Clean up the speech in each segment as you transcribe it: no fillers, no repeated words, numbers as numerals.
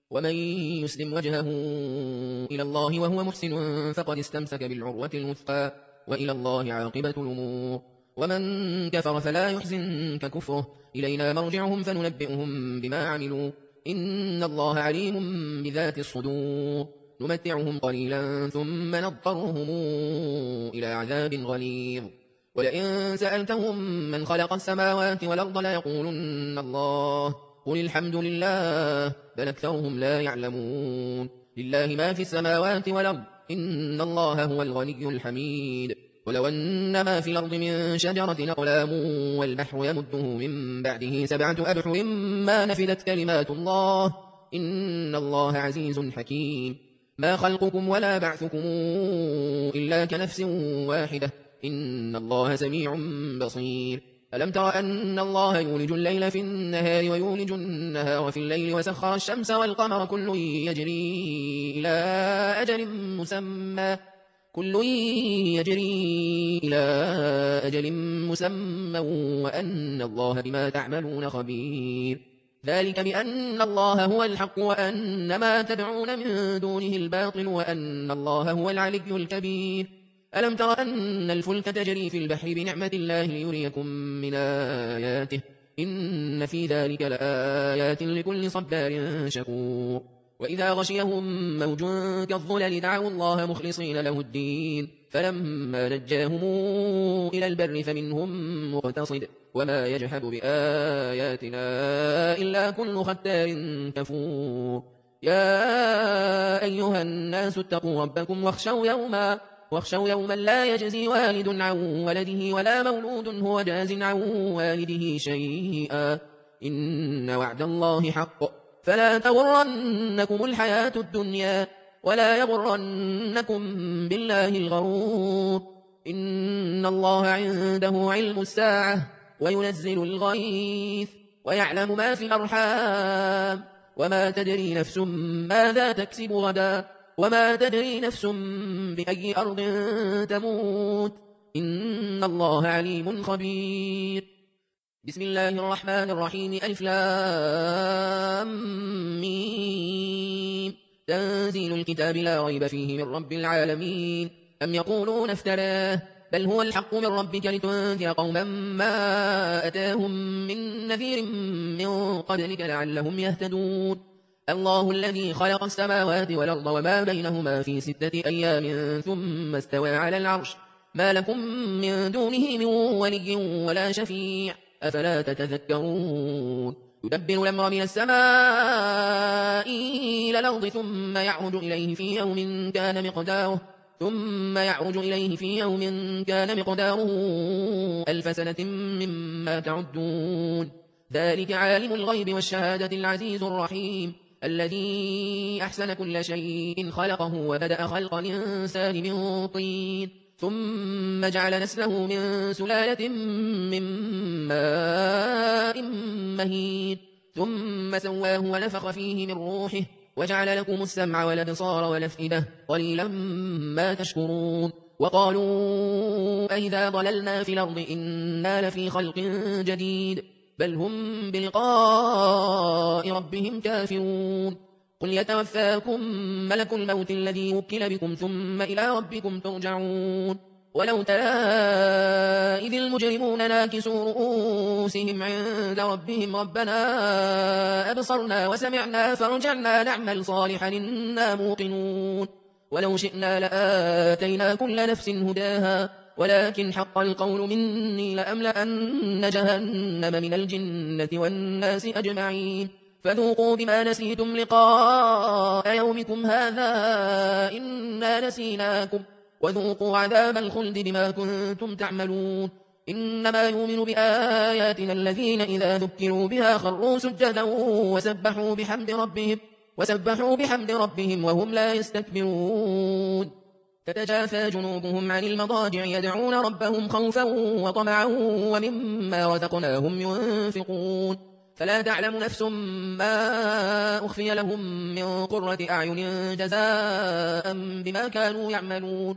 ومن يسلم وجهه إلى الله وهو محسن فقد استمسك بالعروة الوثقى وإلى الله عاقبة الأمور. ومن كفر فلا يحزنك كفره، إلينا مرجعهم فننبئهم بما عملوا، إن الله عليم بذات الصدور. نمتعهم قليلا ثم نضطرهم إلى عذاب غليظ. ولئن سألتهم من خلق السماوات والأرض ليقولن الله، قل الحمد لله بل أكثرهم لا يعلمون. لله ما في السماوات والأرض، إن الله هو الغني الحميد. ولو أن ما في الأرض من شجرة أقلام والبحر يمده من بعده 7 أبحر ما نفدت كلمات الله، إن الله عزيز حكيم. ما خلقكم ولا بعثكم إلا كنفس واحدة، إن الله سميع بصير. ألم تر أن الله يولج الليل في النهار ويولج النهار في الليل وسخر الشمس والقمر كل يجري إلى أجل مسمى وأن الله بما تعملون خبير. ذلك بأن الله هو الحق وأن ما تدعون من دونه الباطل وأن الله هو العلي الكبير. ألم تر أن الفلك تجري في البحر بنعمة الله ليريكم من آياته، إن في ذلك لآيات لكل صبار شكور. وإذا غشيهم موج كالظلل دعوا الله مخلصين له الدين، فلما نجاهم إلى البر فمنهم مقتصد، وما يجحد بآياتنا إلا كل ختار كفور. يا أيها الناس اتقوا ربكم واخشوا يوما لا يجزي والد عن ولده ولا مولود هو جاز عن والده شيئا، إن وعد الله حق، فلا تغرنكم الحياة الدنيا ولا يغرنكم بالله الغرور. إن الله عنده علم الساعة وينزل الغيث ويعلم ما في الأرحام، وما تدري نفس ماذا تكسب غدا، وما تدري نفس بأي أرض تموت، إن الله عليم خبير. بسم الله الرحمن الرحيم. ألف لام ميم. تنزيل الكتاب لا ريب فيه من رب العالمين. أم يقولون افتراه، بل هو الحق من ربك لتنذر قوما ما أتاهم من نذير من قبلك لعلهم يهتدون. الله الذي خلق السماوات والأرض وما بينهما في 6 أيام ثم استوى على العرش، ما لكم من دونه من ولي ولا شفيع، أفلا تتذكرون. يدبر الأمر من السماء إلى الأرض ثم يعرج إليه في يوم كان مقداره 1000 سنة مما تعدون. ذلك عالم الغيب والشهادة العزيز الرحيم، الذي أحسن كل شيء خلقه وبدأ خلق الإنسان من طين، ثم جعل نسله من سلالة من ماء مهين، ثم سواه ونفخ فيه من روحه وجعل لكم السمع والأبصار والأفئدة، قليلا ما تشكرون. وقالوا أئذا ضللنا في الأرض إنا لفي خلق جديد، بل هم بلقاء ربهم كافرون. قل يتوفاكم ملك الموت الذي وكل بكم ثم إلى ربكم ترجعون. ولو ترى إذ المجرمون ناكسوا رؤوسهم عند ربهم ربنا أبصرنا وسمعنا فارجعنا نعمل صالحا إنا موقنون. ولو شئنا لآتينا كل نفس هداها ولكن حق القول مني لأملأن جهنم من الجنة والناس أجمعين. فذوقوا بما نسيتم لقاء يومكم هذا إنا نسيناكم وذوقوا عذاب الخلد بما كنتم تعملون. إنما يؤمن بآياتنا الذين إذا ذكروا بها خروا سجدا وسبحوا بحمد ربهم وهم لا يستكبرون. تتجافى جنوبهم عن المضاجع يدعون ربهم خوفا وطمعا ومما رزقناهم ينفقون. فلا تعلم نفس ما أخفي لهم من قرة أعين جزاء بما كانوا يعملون.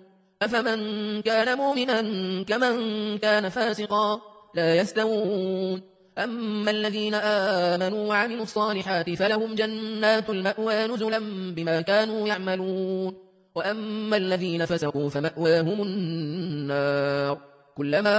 أفمن كان مؤمنا كمن كان فاسقا لا يستوون. أما الذين آمنوا وعملوا الصالحات فلهم جنات المأوى نزلا بما كانوا يعملون وأما الذين فسقوا فمأواهم النار كلما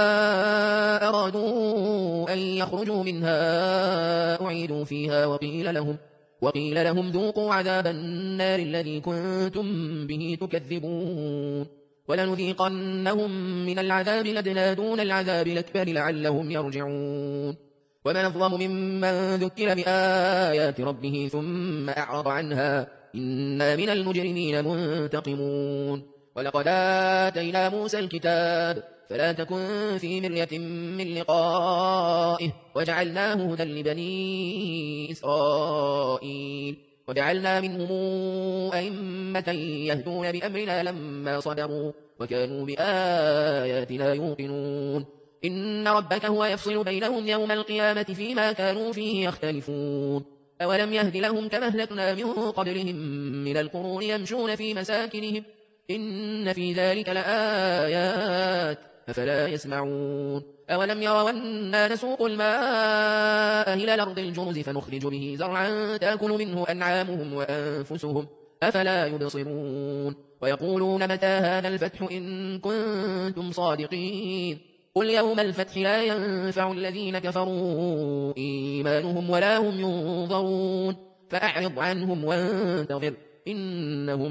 أرادوا أن يخرجوا منها أعيدوا فيها وقيل لهم ذوقوا عذاب النار الذي كنتم به تكذبون ولنذيقنهم من العذاب الأدنى دون العذاب الأكبر لعلهم يرجعون ومن أظلم ممن ذكر بآيات ربه ثم أعرض عنها إنا من المجرمين منتقمون ولقد آتينا موسى الكتاب فلا تكن في مرية من لقائه وجعلناه هدى لبني إسرائيل وجعلنا منهم أئمة يهدون بأمرنا لما صبروا وكانوا بآياتنا يوقنون إن ربك هو يفصل بينهم يوم القيامة فيما كانوا فيه يختلفون أولم يهد لهم كما أهلكنا من قبلهم من القرون يمشون في مساكنهم إن في ذلك لآيات أفلا يسمعون أولم يروا أنا نسوق الماء إلى الأرض الجرز فنخرج به زرعا تأكل منه أنعامهم وأنفسهم أفلا يبصرون ويقولون متى هذا الفتح إن كنتم صادقين قل يوم الفتح لا ينفع الذين كفروا إيمانهم ولا هم ينظرون فأعرض عنهم وانتظر إنهم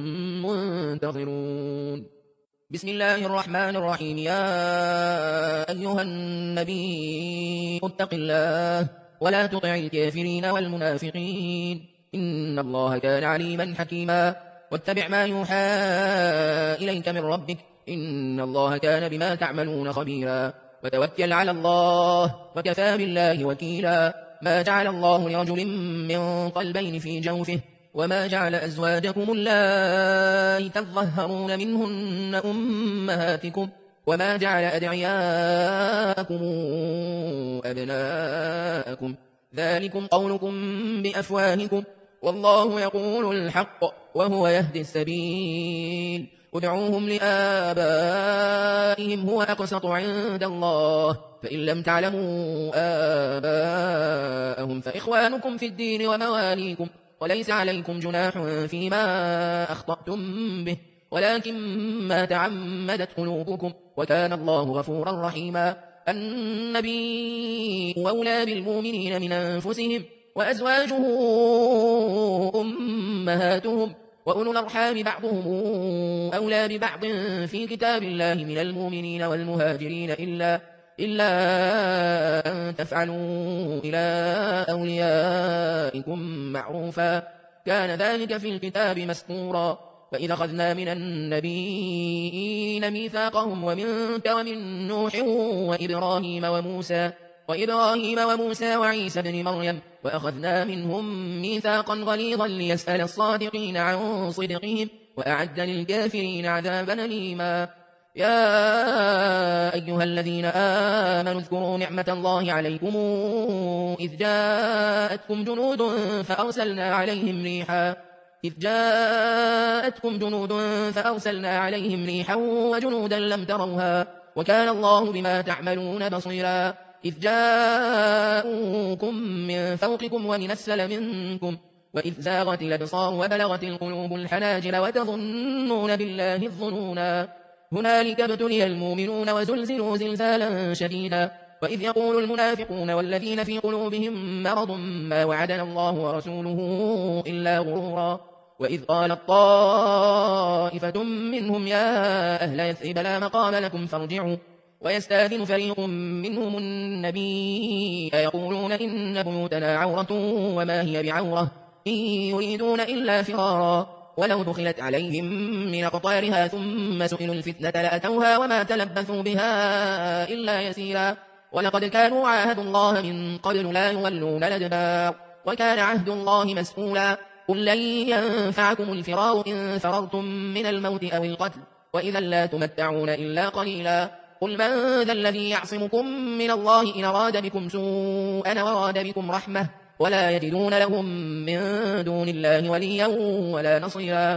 منتظرون بسم الله الرحمن الرحيم يا أيها النبي اتق الله ولا تطع الكافرين والمنافقين إن الله كان عليما حكيما واتبع ما يوحى إليك من ربك إن الله كان بما تعملون خبيرا وتوكل على الله وكفى بالله وكيلا ما جعل الله لرجل من قلبين في جوفه وما جعل أزواجكم اللائي تظهرون منهن أمهاتكم وما جعل أدعياءكم أبناءكم ذلكم قولكم بأفواهكم والله يقول الحق وهو يهدي السبيل ادعوهم لآبائهم هو أقسط عند الله فإن لم تعلموا آباءهم فإخوانكم في الدين ومواليكم وليس عليكم جناح فيما أخطأتم به ولكن ما تعمدت قلوبكم وكان الله غفورا رحيما النبي أولى بالمؤمنين من أنفسهم وأزواجه أمهاتهم وأولو الأرحام بعضهم أولى ببعض في كتاب الله من المؤمنين والمهاجرين إلا أن تفعلوا إلى أوليائكم معروفا كان ذلك في الكتاب مسطورا وإذا أخذنا من النبيين ميثاقهم ومنك ومن نوح وإبراهيم وموسى وعيسى بن مريم وأخذنا منهم ميثاقا غليظا ليسأل الصادقين عن صدقهم وأعد للكافرين عذابا أليما يا أيها الذين آمنوا اذكروا نعمة الله عليكم إذ جاءتكم جنود فأرسلنا عليهم ريحا وجنودا لم تروها وكان الله بما تعملون بصيرا إذ جاءوكم من فوقكم ومن أسفل منكم وإذ زاغت الأبصار وبلغت القلوب الحناجر وتظنون بالله الظنونا هنالك ابتلي المؤمنون وزلزلوا زلزالا شديدا وإذ يقول المنافقون والذين في قلوبهم مرض ما وعدنا الله ورسوله إلا غرورا وإذ قالت طائفة منهم يا أهل يثرب لا مقام لكم فارجعوا ويستاذن فريق منهم النبي يقولون إن بيوتنا عورة وما هي بعورة إن يريدون إلا فرارا ولو دخلت عليهم من أقطارها ثم سئلوا الفتنة لأتوها وما تلبثوا بها إلا يسيرا ولقد كانوا عاهدوا الله من قبل لا يولون الأدبار وكان عهد الله مسؤولا قل لن ينفعكم الفرار إن فررتم من الموت أو القتل وإذا لا تمتعون إلا قليلا قل من ذا الذي يعصمكم من الله إن أراد بكم سوءا وأراد بكم رحمة ولا يجدون لهم من دون الله وليا ولا نصيرا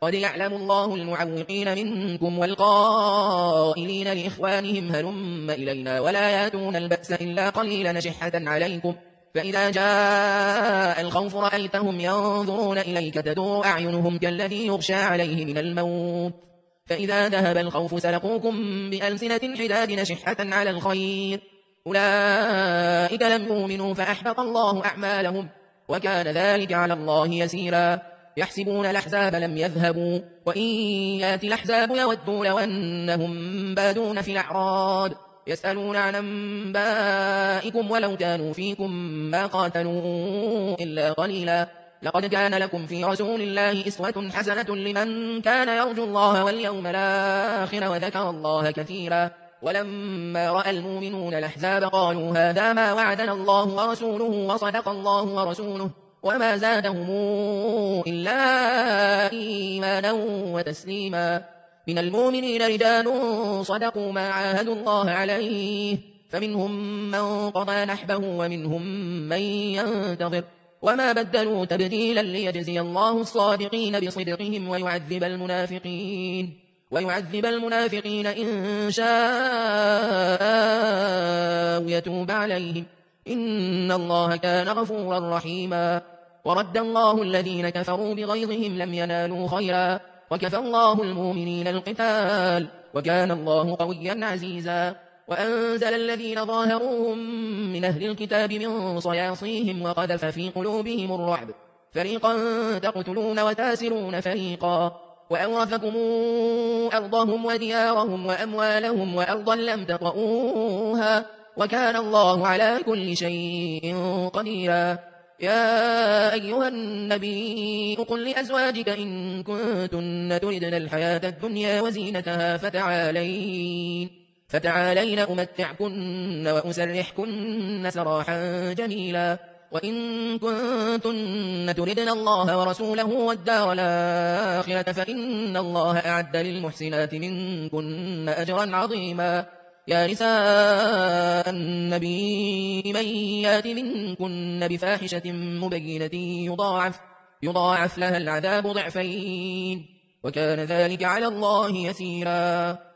قد يعلم الله المعوقين منكم والقائلين لإخوانهم هلم إلينا ولا ياتون البأس إلا قليلا نشحة عليكم فإذا جاء الخوف رأيتهم ينظرون إليك تدور أعينهم كالذي يغشى عليه من الموت فإذا ذهب الخوف سلقوكم بألسنة حداد نشحة على الخير أولئك لم يؤمنوا فأحبط الله أعمالهم وكان ذلك على الله يسيرا يحسبون الأحزاب لم يذهبوا وإن يأتي الأحزاب يودوا لو أنهم بادون في الأعراب يسألون عن أنبائكم ولو كانوا فيكم ما قاتلوا إلا قليلا لقد كان لكم في رسول الله أسوة حسنة لمن كان يرجو الله واليوم الآخر وذكر الله كثيرا ولما رأى المؤمنون الأحزاب قالوا هذا ما وعدنا الله ورسوله وصدق الله ورسوله وما زادهم إلا إيمانا وتسليما من المؤمنين رجال صدقوا ما عاهدوا الله عليه فمنهم من قضى نحبه ومنهم من ينتظر وما بدلوا تبديلا ليجزي الله الصادقين بصدقهم ويعذب المنافقين إن شاء يتوب عليهم إن الله كان غفورا رحيما ورد الله الذين كفروا بغيظهم لم ينالوا خيرا وكفى الله المؤمنين القتال وكان الله قويا عزيزا وأنزل الذين ظاهروهم من أهل الكتاب من صياصيهم وقذف في قلوبهم الرعب فريقا تقتلون وتاسرون فريقا وأورثكم أرضهم وديارهم وأموالهم وأرضا لم تطئوها وكان الله على كل شيء قديرا يا أيها النبي قل لأزواجك إن كنتن تردن الحياة الدنيا وزينتها فتعالين أمتعكن وأسرحكن سراحا جميلا وإن كنتن تردن الله ورسوله والدار الآخرة فإن الله أعد للمحسنات منكن أجرا عظيما يا نساء النبي من يات منكن بفاحشة مبينة يضاعف لها العذاب ضعفين وكان ذلك على الله يسيرا